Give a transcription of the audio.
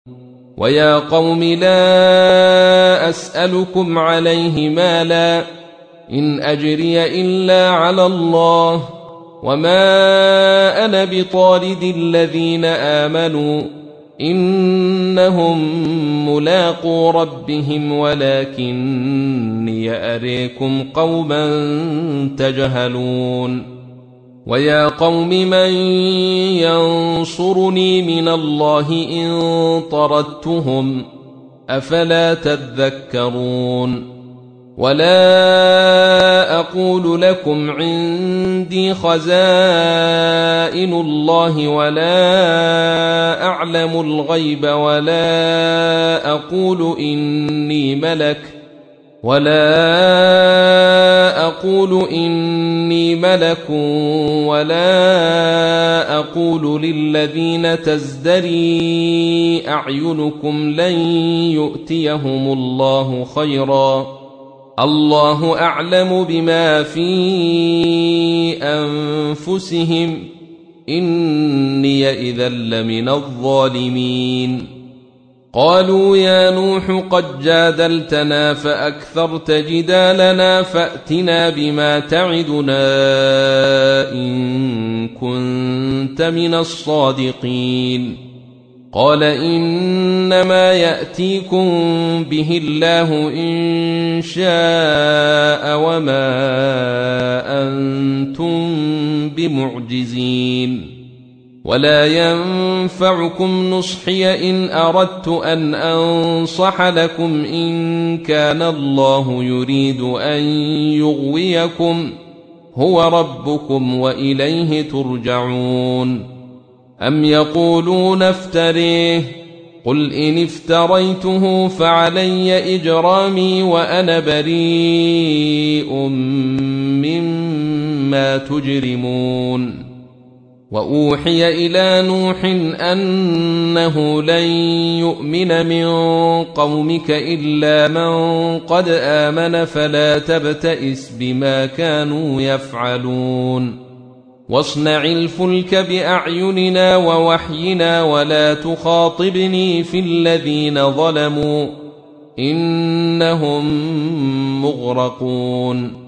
ويا قوم لا أسألكم عليه مالا إن أجري إلا على الله وما أنا بطارد الذين آمنوا إنهم ملاقو ربهم ولكني أريكم قوما تجهلون ويا قوم من ينصرني من الله إن طردتهم أفلا تذكرون ولا أقول لكم عندي خزائن الله ولا أعلم الغيب ولا أقول إني ملك ولا أقول للذين تزدري أعينكم لن يؤتيهم الله خيرا الله أعلم بما في أنفسهم إني إذا لمن الظالمين قالوا يا نوح قد جادلتنا فأكثرت جدالنا فأتنا بما تعدنا إن كنت من الصادقين قال إنما يأتيكم به الله إن شاء وما أنتم بمعجزين ولا ينفعكم نصحي إن أردت أن أنصح لكم إن كان الله يريد أن يغويكم هو ربكم وإليه ترجعون أم يقولون افتريه قل إن افتريته فعلي إجرامي وأنا بريء مما تجرمون وأوحي إلى نوح أنه لن يؤمن من قومك إلا من قد آمن فلا تبتئس بما كانوا يفعلون واصنع الفلك بأعيننا ووحينا ولا تخاطبني في الذين ظلموا إنهم مغرقون